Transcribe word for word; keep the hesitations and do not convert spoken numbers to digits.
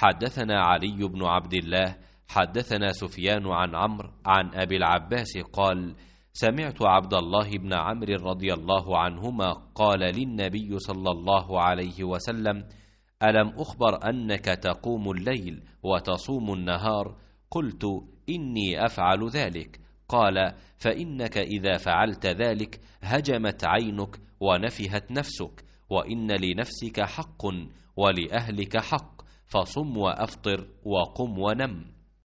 حدثنا علي بن عبد الله حدثنا سفيان عن عمرو عن أبي العباس قال: سمعت عبد الله بن عمرو رضي الله عنهما قال للنبي صلى الله عليه وسلم: ألم أخبر أنك تقوم الليل وتصوم النهار؟ قلت: إني أفعل ذلك. قال: فإنك إذا فعلت ذلك هجمت عينك ونفهت نفسك، وإن لنفسك حق ولأهلك حق، فصم وأفطر وقم ونم.